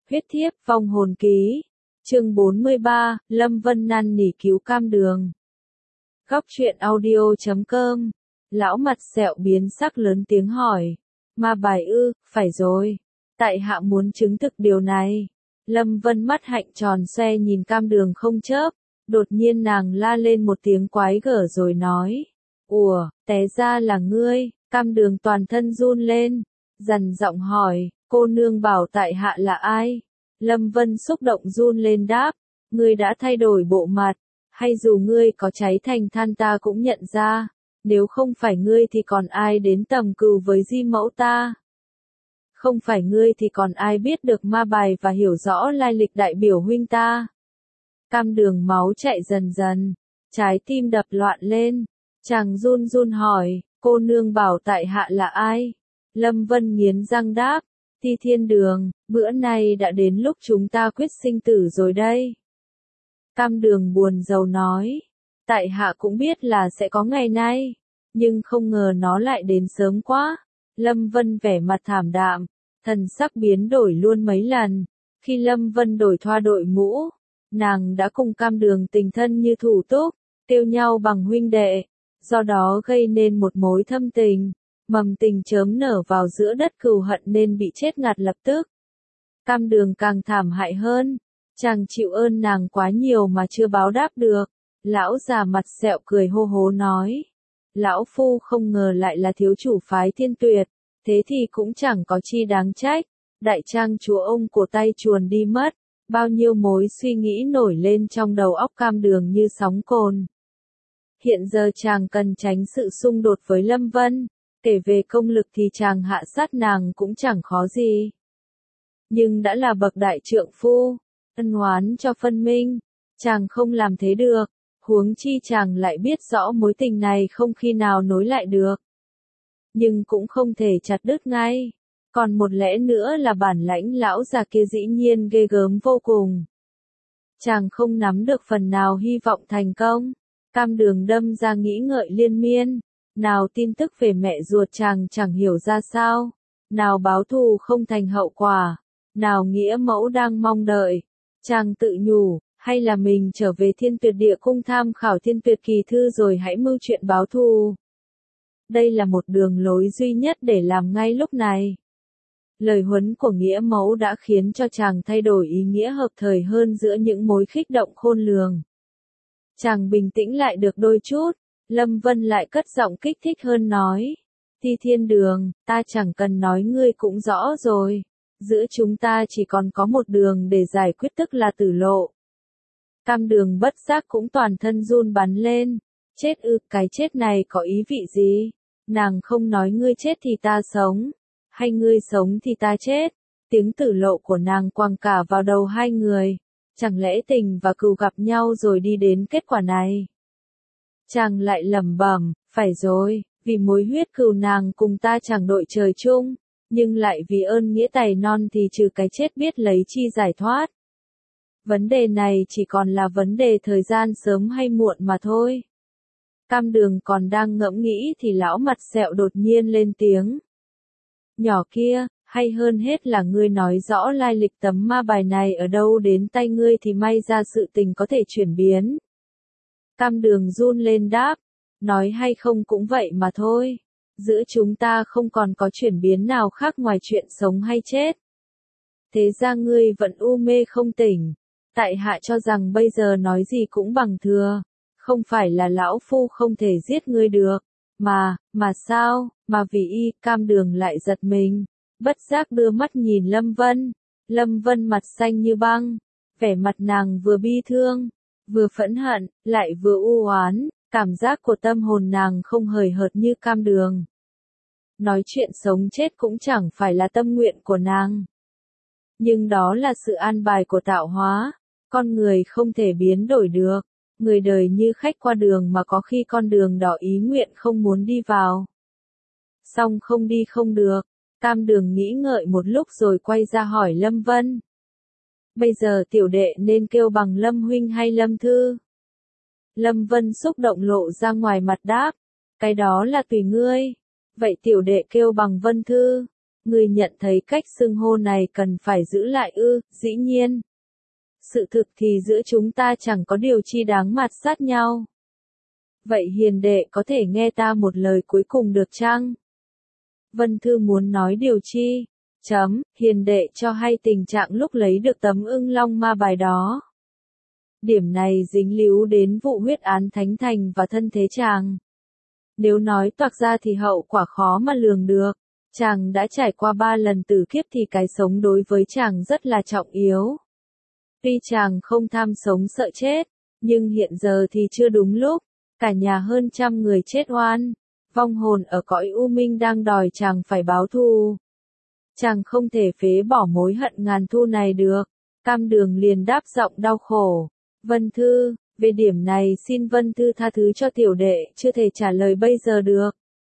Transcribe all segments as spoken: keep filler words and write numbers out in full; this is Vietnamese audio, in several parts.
Huyết thiếp vong hồn ký. Chương bốn mươi ba, Lâm Vân năn nỉ cứu cam đường. Góc truyện audio chấm com. Lão mặt sẹo biến sắc lớn tiếng hỏi. Ma bài ư, phải rồi. Tại hạ muốn chứng thực điều này. Lâm Vân mắt hạnh tròn xoe nhìn cam đường không chớp. Đột nhiên nàng la lên một tiếng quái gở rồi nói. Ủa, té ra là ngươi. Cam đường toàn thân run lên. Dằn giọng hỏi, cô nương bảo tại hạ là ai? Lâm Vân xúc động run lên đáp, ngươi đã thay đổi bộ mặt, hay dù ngươi có cháy thành than ta cũng nhận ra, nếu không phải ngươi thì còn ai đến tầm cừu với di mẫu ta? Không phải ngươi thì còn ai biết được ma bài và hiểu rõ lai lịch đại biểu huynh ta? Cam đường máu chạy dần dần, trái tim đập loạn lên, chàng run run hỏi, cô nương bảo tại hạ là ai? Lâm Vân nghiến răng đáp, Ti Thiên Đường, bữa nay đã đến lúc chúng ta quyết sinh tử rồi đây. Cam đường buồn rầu nói, tại hạ cũng biết là sẽ có ngày nay, nhưng không ngờ nó lại đến sớm quá. Lâm Vân vẻ mặt thảm đạm, thần sắc biến đổi luôn mấy lần. Khi Lâm Vân đổi thoa đội mũ, nàng đã cùng cam đường tình thân như thủ túc, kêu nhau bằng huynh đệ, do đó gây nên một mối thâm tình. Mầm tình chớm nở vào giữa đất cừu hận nên bị chết ngạt lập tức. Cam đường càng thảm hại hơn, chàng chịu ơn nàng quá nhiều mà chưa báo đáp được. Lão già mặt sẹo cười hô hố nói. Lão phu không ngờ lại là thiếu chủ phái Thiên Tuyệt, thế thì cũng chẳng có chi đáng trách. Đại trang chúa ông của tay chuồn đi mất, bao nhiêu mối suy nghĩ nổi lên trong đầu óc cam đường như sóng cồn. Hiện giờ chàng cần tránh sự xung đột với Lâm Vân. Kể về công lực thì chàng hạ sát nàng cũng chẳng khó gì. Nhưng đã là bậc đại trượng phu, ân oán cho phân minh, chàng không làm thế được, huống chi chàng lại biết rõ mối tình này không khi nào nối lại được. Nhưng cũng không thể chặt đứt ngay. Còn một lẽ nữa là bản lãnh lão già kia dĩ nhiên ghê gớm vô cùng. Chàng không nắm được phần nào hy vọng thành công. Cam đường đâm ra nghĩ ngợi liên miên. Nào tin tức về mẹ ruột chàng chẳng hiểu ra sao, nào báo thù không thành hậu quả, nào nghĩa mẫu đang mong đợi. Chàng tự nhủ, hay là mình trở về Thiên Tuyệt Địa Cung tham khảo Thiên Tuyệt Kỳ Thư rồi hãy mưu chuyện báo thù. Đây là một đường lối duy nhất để làm ngay lúc này. Lời huấn của nghĩa mẫu đã khiến cho chàng thay đổi ý nghĩa hợp thời hơn giữa những mối khích động khôn lường. Chàng bình tĩnh lại được đôi chút. Lâm Vân lại cất giọng kích thích hơn nói. Ti Thiên Đường, ta chẳng cần nói ngươi cũng rõ rồi. Giữa chúng ta chỉ còn có một đường để giải quyết tức là tử lộ. Cam đường bất giác cũng toàn thân run bắn lên. Chết ư, cái chết này có ý vị gì? Nàng không nói ngươi chết thì ta sống. Hay ngươi sống thì ta chết. Tiếng tử lộ của nàng quăng cả vào đầu hai người. Chẳng lẽ tình và cừu gặp nhau rồi đi đến kết quả này? Chàng lại lẩm bẩm, phải rồi, vì mối huyết cừu nàng cùng ta chẳng đội trời chung, nhưng lại vì ơn nghĩa tài non thì trừ cái chết biết lấy chi giải thoát. Vấn đề này chỉ còn là vấn đề thời gian sớm hay muộn mà thôi. Cam đường còn đang ngẫm nghĩ thì lão mặt sẹo đột nhiên lên tiếng. Nhỏ kia, hay hơn hết là ngươi nói rõ lai lịch tấm ma bài này ở đâu đến tay ngươi thì may ra sự tình có thể chuyển biến. Cam đường run lên đáp, nói hay không cũng vậy mà thôi. Giữa chúng ta không còn có chuyển biến nào khác ngoài chuyện sống hay chết. Thế ra ngươi vẫn u mê không tỉnh. Tại hạ cho rằng bây giờ nói gì cũng bằng thừa. Không phải là lão phu không thể giết ngươi được. Mà, mà sao, mà vì y, cam đường lại giật mình. Bất giác đưa mắt nhìn Lâm Vân. Lâm Vân mặt xanh như băng. Vẻ mặt nàng vừa bi thương. Vừa phẫn hận, lại vừa u oán, cảm giác của tâm hồn nàng không hời hợt như cam đường. Nói chuyện sống chết cũng chẳng phải là tâm nguyện của nàng. Nhưng đó là sự an bài của tạo hóa, con người không thể biến đổi được, người đời như khách qua đường mà có khi con đường đỏ ý nguyện không muốn đi vào. Xong không đi không được, cam đường nghĩ ngợi một lúc rồi quay ra hỏi Lâm Vân. Bây giờ tiểu đệ nên kêu bằng Lâm huynh hay Lâm thư? Lâm Vân xúc động lộ ra ngoài mặt đáp. Cái đó là tùy ngươi. Vậy tiểu đệ kêu bằng Vân thư. Ngươi nhận thấy cách xưng hô này cần phải giữ lại ư? Dĩ nhiên. Sự thực thì giữa chúng ta chẳng có điều chi đáng mạt sát nhau. Vậy hiền đệ có thể nghe ta một lời cuối cùng được chăng? Vân Thư muốn nói điều chi? Chấm, hiền đệ cho hay tình trạng lúc lấy được tấm ưng long ma bài đó. Điểm này dính líu đến vụ huyết án Thánh Thành và thân thế chàng. Nếu nói toạc ra thì hậu quả khó mà lường được. Chàng đã trải qua ba lần tử kiếp thì cái sống đối với chàng rất là trọng yếu. Tuy chàng không tham sống sợ chết, nhưng hiện giờ thì chưa đúng lúc. Cả nhà hơn trăm người chết oan. Vong hồn ở cõi u minh đang đòi chàng phải báo thù. Chàng không thể phế bỏ mối hận ngàn thu này được. Cam Đường liền đáp giọng đau khổ. Vân Thư, về điểm này xin Vân Thư tha thứ cho tiểu đệ, chưa thể trả lời bây giờ được.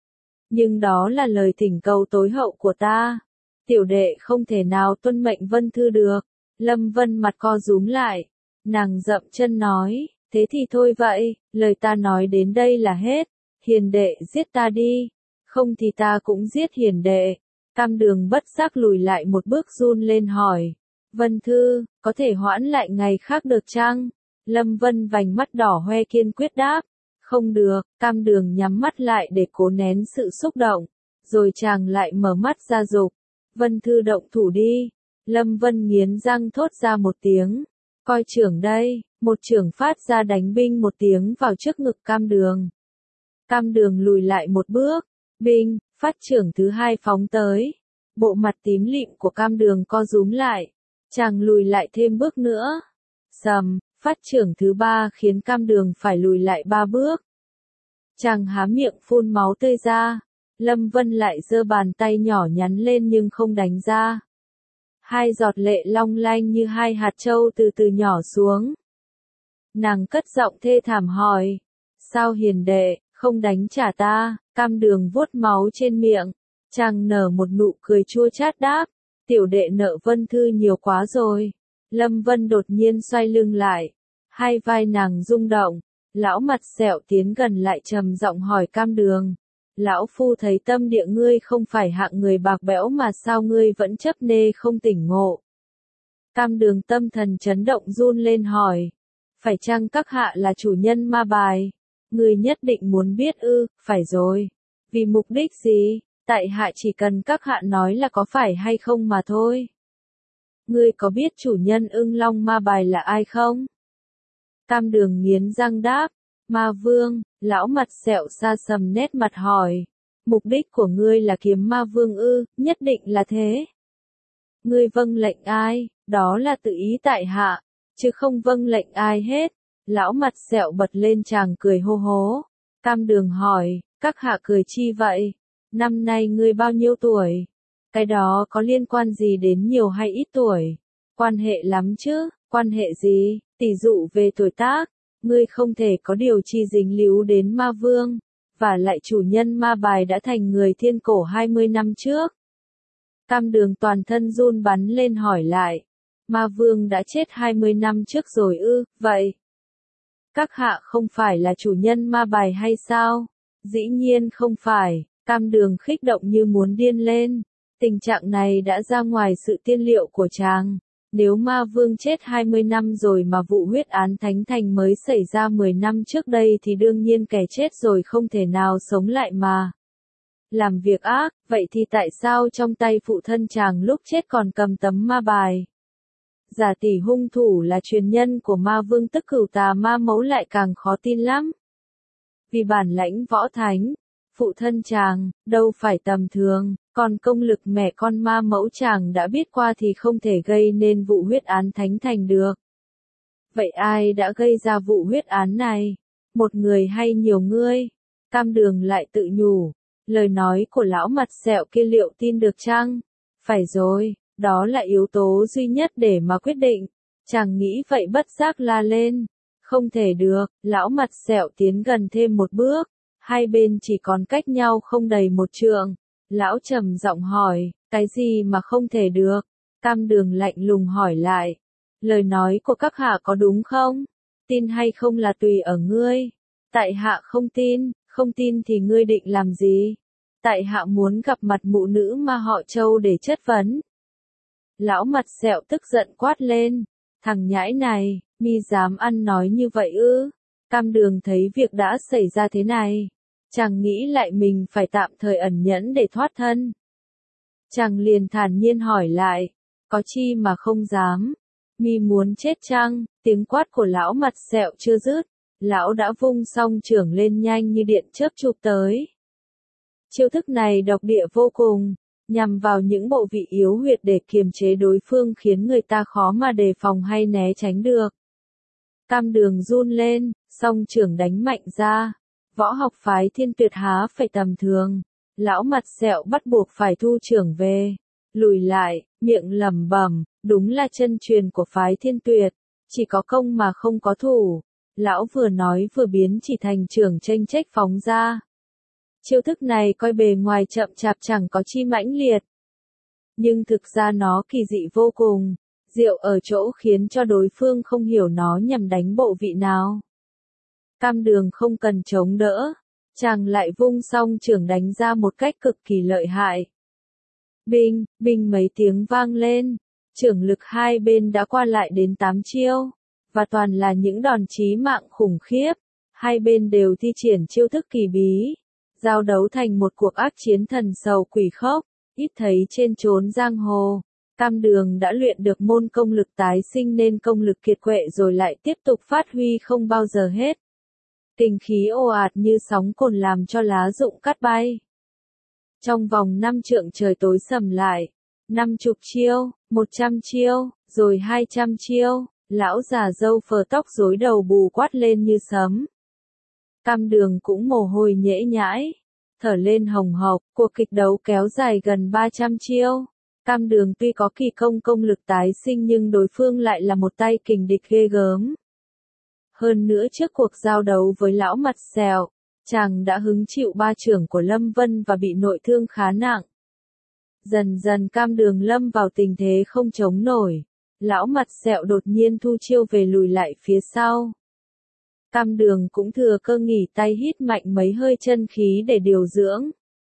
Nhưng đó là lời thỉnh cầu tối hậu của ta. Tiểu đệ không thể nào tuân mệnh Vân Thư được. Lâm Vân mặt co rúm lại. Nàng dậm chân nói, thế thì thôi vậy, lời ta nói đến đây là hết. Hiền đệ giết ta đi. Không thì ta cũng giết hiền đệ. Cam Đường bất giác lùi lại một bước run lên hỏi. Vân Thư, có thể hoãn lại ngày khác được chăng? Lâm Vân vành mắt đỏ hoe kiên quyết đáp. Không được, Cam Đường nhắm mắt lại để cố nén sự xúc động. Rồi chàng lại mở mắt ra dục. Vân Thư động thủ đi. Lâm Vân nghiến răng thốt ra một tiếng. Coi trưởng đây, một trưởng phát ra đánh binh một tiếng vào trước ngực Cam Đường. Cam Đường lùi lại một bước. Binh, phát trưởng thứ hai phóng tới. Bộ mặt tím lịm của Cam Đường co rúm lại. Chàng lùi lại thêm bước nữa. Sầm, phát trưởng thứ ba khiến Cam Đường phải lùi lại ba bước. Chàng há miệng phun máu tươi ra. Lâm Vân lại giơ bàn tay nhỏ nhắn lên nhưng không đánh ra. Hai giọt lệ long lanh như hai hạt châu từ từ nhỏ xuống. Nàng cất giọng thê thảm hỏi. Sao hiền đệ, không đánh trả ta? Cam Đường vuốt máu trên miệng. Chàng nở một nụ cười chua chát đáp. Tiểu đệ nợ Vân Thư nhiều quá rồi. Lâm Vân đột nhiên xoay lưng lại. Hai vai nàng rung động. Lão mặt sẹo tiến gần lại trầm giọng hỏi Cam Đường. Lão phu thấy tâm địa ngươi không phải hạng người bạc bẽo mà sao ngươi vẫn chấp nê không tỉnh ngộ. Cam Đường tâm thần chấn động run lên hỏi. Phải chăng các hạ là chủ nhân ma bài? Ngươi nhất định muốn biết ư? Phải rồi. Vì mục đích gì? Tại hạ chỉ cần các hạ nói là có phải hay không mà thôi. Ngươi có biết chủ nhân ưng long ma bài là ai không? Cam Đường nghiến răng đáp. Ma vương, lão mặt sẹo xa sầm nét mặt hỏi. Mục đích của ngươi là kiếm ma vương ư? Nhất định là thế. Ngươi vâng lệnh ai? Đó là tự ý tại hạ, chứ không vâng lệnh ai hết. Lão mặt sẹo bật lên chàng cười hô hố. Cam Đường hỏi, các hạ cười chi vậy? Năm nay ngươi bao nhiêu tuổi? Cái đó có liên quan gì đến nhiều hay ít tuổi? Quan hệ lắm chứ, quan hệ gì? Tỷ dụ về tuổi tác, ngươi không thể có điều chi dính líu đến ma vương, và lại chủ nhân ma bài đã thành người thiên cổ hai mươi năm trước. Cam Đường toàn thân run bắn lên hỏi lại, ma vương đã chết hai mươi năm trước rồi ư? Vậy các hạ không phải là chủ nhân ma bài hay sao? Dĩ nhiên không phải. Cam Đường khích động như muốn điên lên. Tình trạng này đã ra ngoài sự tiên liệu của chàng. Nếu ma vương chết hai mươi năm rồi mà vụ huyết án Thánh Thành mới xảy ra mười năm trước đây thì đương nhiên kẻ chết rồi không thể nào sống lại mà làm việc ác. Vậy thì tại sao trong tay phụ thân chàng lúc chết còn cầm tấm ma bài? Giả tỷ hung thủ là truyền nhân của ma vương tức Cửu Tà Ma Mẫu lại càng khó tin lắm. Vì bản lãnh võ thánh, phụ thân chàng, đâu phải tầm thường, còn công lực mẹ con ma mẫu chàng đã biết qua thì không thể gây nên vụ huyết án Thánh Thành được. Vậy ai đã gây ra vụ huyết án này? Một người hay nhiều người? Cam Đường lại tự nhủ, lời nói của lão mặt sẹo kia liệu tin được chăng? Phải rồi, đó là yếu tố duy nhất để mà quyết định. Chàng nghĩ vậy bất giác la lên. Không thể được, lão mặt sẹo tiến gần thêm một bước. Hai bên chỉ còn cách nhau không đầy một trượng. Lão trầm giọng hỏi, cái gì mà không thể được? Cam Đường lạnh lùng hỏi lại. Lời nói của các hạ có đúng không? Tin hay không là tùy ở ngươi. Tại hạ không tin, không tin thì ngươi định làm gì? Tại hạ muốn gặp mặt mụ nữ ma họ Châu để chất vấn. Lão mặt sẹo tức giận quát lên. Thằng nhãi này, mi dám ăn nói như vậy ư? Cam Đường thấy việc đã xảy ra thế này. Chàng nghĩ lại mình phải tạm thời ẩn nhẫn để thoát thân. Chàng liền thản nhiên hỏi lại. Có chi mà không dám? Mi muốn chết chăng? Tiếng quát của lão mặt sẹo chưa dứt. Lão đã vung song chưởng lên nhanh như điện chớp chụp tới. Chiêu thức này độc địa vô cùng, nhằm vào những bộ vị yếu huyệt để kiềm chế đối phương khiến người ta khó mà đề phòng hay né tránh được. Cam Đường run lên, song chưởng đánh mạnh ra. Võ học phái Thiên Tuyệt há phải tầm thường. Lão mặt sẹo bắt buộc phải thu chưởng về. Lùi lại, miệng lẩm bẩm, đúng là chân truyền của phái Thiên Tuyệt. Chỉ có công mà không có thủ. Lão vừa nói vừa biến chỉ thành chưởng chênh chách phóng ra. Chiêu thức này coi bề ngoài chậm chạp chẳng có chi mãnh liệt. Nhưng thực ra nó kỳ dị vô cùng, diệu ở chỗ khiến cho đối phương không hiểu nó nhằm đánh bộ vị nào. Cam Đường không cần chống đỡ, chàng lại vung song chưởng đánh ra một cách cực kỳ lợi hại. Binh, binh mấy tiếng vang lên, chưởng lực hai bên đã qua lại đến tám chiêu, và toàn là những đòn chí mạng khủng khiếp. Hai bên đều thi triển chiêu thức kỳ bí. Giao đấu thành một cuộc ác chiến thần sầu quỷ khốc, ít thấy trên chốn giang hồ. Cam Đường đã luyện được môn công lực tái sinh nên công lực kiệt quệ rồi lại tiếp tục phát huy không bao giờ hết. Kình khí ồ ạt như sóng cồn làm cho lá rụng cát bay. Trong vòng năm trượng trời tối sầm lại, năm chục chiêu, một trăm chiêu, rồi hai trăm chiêu, lão già râu phờ tóc rối đầu bù quát lên như sấm. Cam Đường cũng mồ hôi nhễ nhãi, thở lên hồng hộc, cuộc kịch đấu kéo dài gần ba trăm chiêu. Cam Đường tuy có kỳ công công lực tái sinh nhưng đối phương lại là một tay kình địch ghê gớm. Hơn nữa trước cuộc giao đấu với lão mặt sẹo, chàng đã hứng chịu ba chưởng của Lâm Vân và bị nội thương khá nặng. Dần dần Cam Đường lâm vào tình thế không chống nổi, lão mặt sẹo đột nhiên thu chiêu về lùi lại phía sau. Cam Đường cũng thừa cơ nghỉ tay hít mạnh mấy hơi chân khí để điều dưỡng.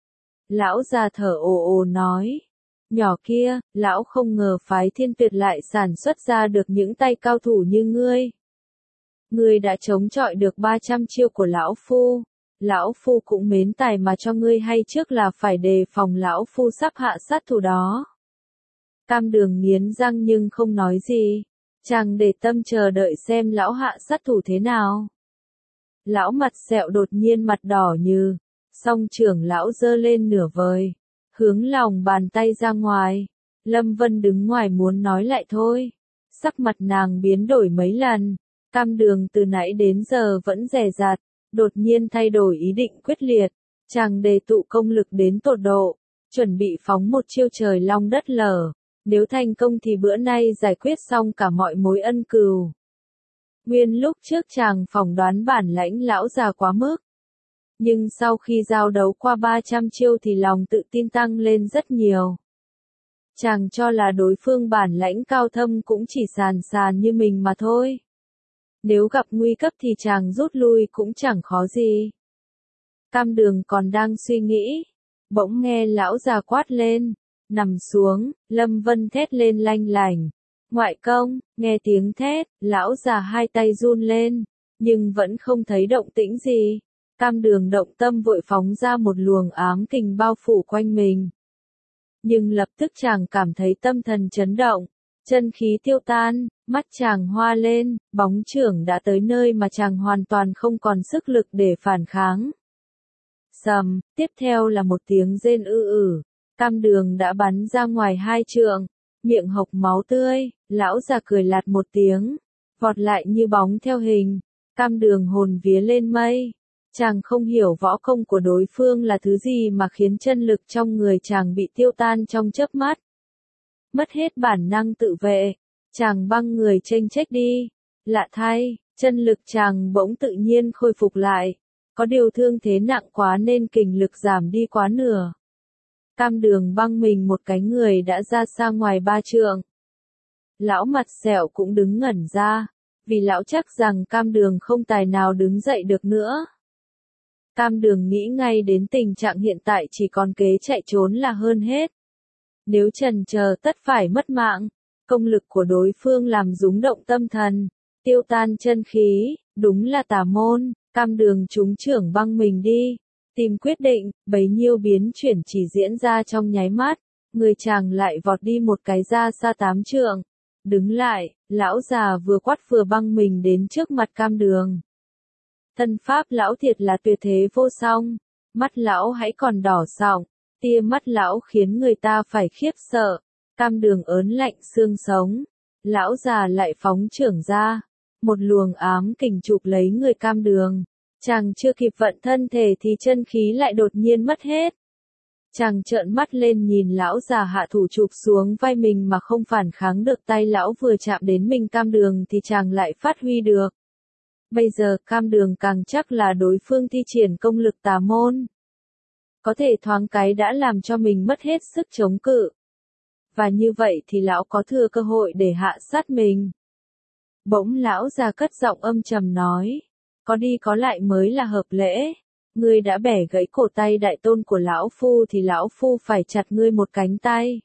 Lão già thở ồ ồ nói. Nhỏ kia, lão không ngờ phái Thiên Tuyệt lại sản xuất ra được những tay cao thủ như ngươi. Ngươi đã chống chọi được ba trăm chiêu của lão phu. Lão phu cũng mến tài mà cho ngươi hay trước là phải đề phòng lão phu sắp hạ sát thủ đó. Cam Đường nghiến răng nhưng không nói gì. Chàng để tâm chờ đợi xem lão hạ sát thủ thế nào. Lão mặt sẹo đột nhiên mặt đỏ như, song chưởng lão giơ lên nửa vời, hướng lòng bàn tay ra ngoài. Lâm Vân đứng ngoài muốn nói lại thôi. Sắc mặt nàng biến đổi mấy lần. Cam Đường từ nãy đến giờ vẫn dè dặt, đột nhiên thay đổi ý định quyết liệt. Chàng đề tụ công lực đến tột độ, chuẩn bị phóng một chiêu trời long đất lở. Nếu thành công thì bữa nay giải quyết xong cả mọi mối ân cừu. Nguyên lúc trước chàng phỏng đoán bản lãnh lão già quá mức. Nhưng sau khi giao đấu qua ba trăm chiêu thì lòng tự tin tăng lên rất nhiều. Chàng cho là đối phương bản lãnh cao thâm cũng chỉ sàn sàn như mình mà thôi. Nếu gặp nguy cấp thì chàng rút lui cũng chẳng khó gì. Cam Đường còn đang suy nghĩ, bỗng nghe lão già quát lên. Nằm xuống, Lâm Vân thét lên lanh lảnh. Ngoại công, nghe tiếng thét, lão già hai tay run lên, nhưng vẫn không thấy động tĩnh gì. Cam Đường động tâm vội phóng ra một luồng ám kình bao phủ quanh mình. Nhưng lập tức chàng cảm thấy tâm thần chấn động, chân khí tiêu tan, mắt chàng hoa lên, bóng chưởng đã tới nơi mà chàng hoàn toàn không còn sức lực để phản kháng. Sầm, tiếp theo là một tiếng rên ư ử. Cam Đường đã bắn ra ngoài hai trượng, miệng hộc máu tươi, lão già cười lạt một tiếng, vọt lại như bóng theo hình. Cam Đường hồn vía lên mây, chàng không hiểu võ công của đối phương là thứ gì mà khiến chân lực trong người chàng bị tiêu tan trong chớp mắt. Mất hết bản năng tự vệ, chàng băng người chênh chách đi. Lạ thay, chân lực chàng bỗng tự nhiên khôi phục lại, có điều thương thế nặng quá nên kình lực giảm đi quá nửa. Cam Đường băng mình một cái người đã ra xa ngoài ba trượng. Lão mặt sẹo cũng đứng ngẩn ra, vì lão chắc rằng Cam Đường không tài nào đứng dậy được nữa. Cam Đường nghĩ ngay đến tình trạng hiện tại chỉ còn kế chạy trốn là hơn hết. Nếu chần chờ tất phải mất mạng, công lực của đối phương làm rúng động tâm thần, tiêu tan chân khí, đúng là tà môn. Cam Đường trúng trưởng băng mình đi, tìm quyết định, bấy nhiêu biến chuyển chỉ diễn ra trong nháy mắt, người chàng lại vọt đi một cái ra xa tám trượng. Đứng lại, lão già vừa quát vừa băng mình đến trước mặt Cam Đường. Thân pháp lão thiệt là tuyệt thế vô song, mắt lão hãy còn đỏ sọng, tia mắt lão khiến người ta phải khiếp sợ. Cam Đường ớn lạnh xương sống, lão già lại phóng trưởng ra, một luồng ám kình chụp lấy người Cam Đường. Chàng chưa kịp vận thân thể thì chân khí lại đột nhiên mất hết. Chàng trợn mắt lên nhìn lão già hạ thủ chụp xuống vai mình mà không phản kháng được, tay lão vừa chạm đến mình Cam Đường thì chàng lại phát huy được. Bây giờ Cam Đường càng chắc là đối phương thi triển công lực tà môn. Có thể thoáng cái đã làm cho mình mất hết sức chống cự. Và như vậy thì lão có thừa cơ hội để hạ sát mình. Bỗng lão già cất giọng âm trầm nói, có đi có lại mới là hợp lễ. Ngươi đã bẻ gãy cổ tay đại tôn của lão phu thì lão phu phải chặt ngươi một cánh tay.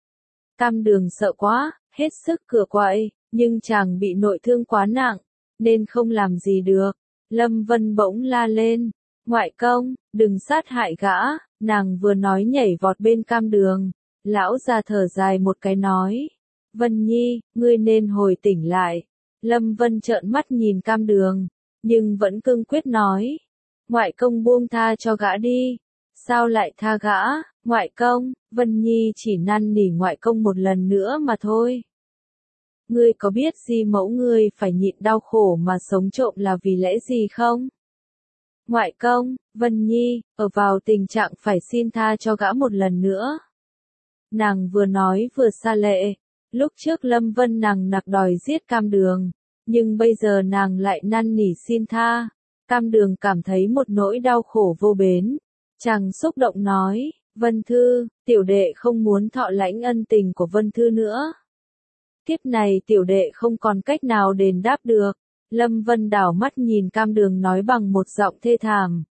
Cam Đường sợ quá, hết sức cựa quậy, nhưng chàng bị nội thương quá nặng, nên không làm gì được. Lâm Vân bỗng la lên, ngoại công, đừng sát hại gã. Nàng vừa nói nhảy vọt bên Cam Đường. Lão già thở dài một cái nói, Vân Nhi, ngươi nên hồi tỉnh lại. Lâm Vân trợn mắt nhìn Cam Đường, nhưng vẫn cương quyết nói, ngoại công buông tha cho gã đi. Sao lại tha gã, ngoại công? Vân Nhi chỉ năn nỉ ngoại công một lần nữa mà thôi. Ngươi có biết Di mẫu ngươi phải nhịn đau khổ mà sống trộm là vì lẽ gì không? Ngoại công, Vân Nhi, ở vào tình trạng phải xin tha cho gã một lần nữa. Nàng vừa nói vừa xa lệ, lúc trước Lâm Vân nàng nặc đòi giết Cam Đường, nhưng bây giờ nàng lại năn nỉ xin tha. Cam Đường cảm thấy một nỗi đau khổ vô bến. Chàng xúc động nói, Vân Thư, tiểu đệ không muốn thọ lãnh ân tình của Vân Thư nữa. Kiếp này tiểu đệ không còn cách nào đền đáp được. Lâm Vân đảo mắt nhìn Cam Đường nói bằng một giọng thê thảm.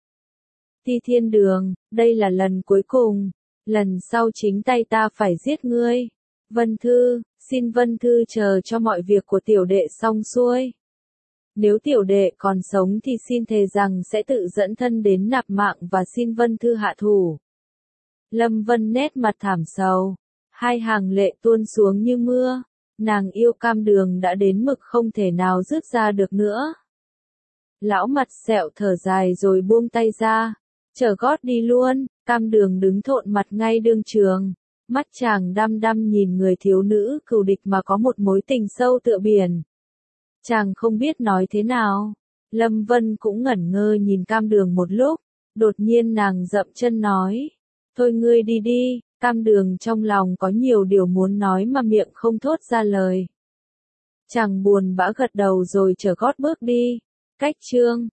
Ti Thiên Đường, đây là lần cuối cùng. Lần sau chính tay ta phải giết ngươi. Vân Thư, xin Vân Thư chờ cho mọi việc của tiểu đệ xong xuôi. Nếu tiểu đệ còn sống thì xin thề rằng sẽ tự dẫn thân đến nạp mạng và xin Vân Thư hạ thủ. Lâm Vân nét mặt thảm sầu, hai hàng lệ tuôn xuống như mưa. Nàng yêu Cam Đường đã đến mực không thể nào dứt ra được nữa. Lão mặt sẹo thở dài rồi buông tay ra, trở gót đi luôn. Cam Đường đứng thộn mặt ngay đương trường, mắt chàng đăm đăm nhìn người thiếu nữ cừu địch mà có một mối tình sâu tựa biển. Chàng không biết nói thế nào. Lâm Vân cũng ngẩn ngơ nhìn Cam Đường một lúc, đột nhiên nàng dậm chân nói, thôi ngươi đi đi. Cam Đường trong lòng có nhiều điều muốn nói mà miệng không thốt ra lời. Chàng buồn bã gật đầu rồi trở gót bước đi. Cách chương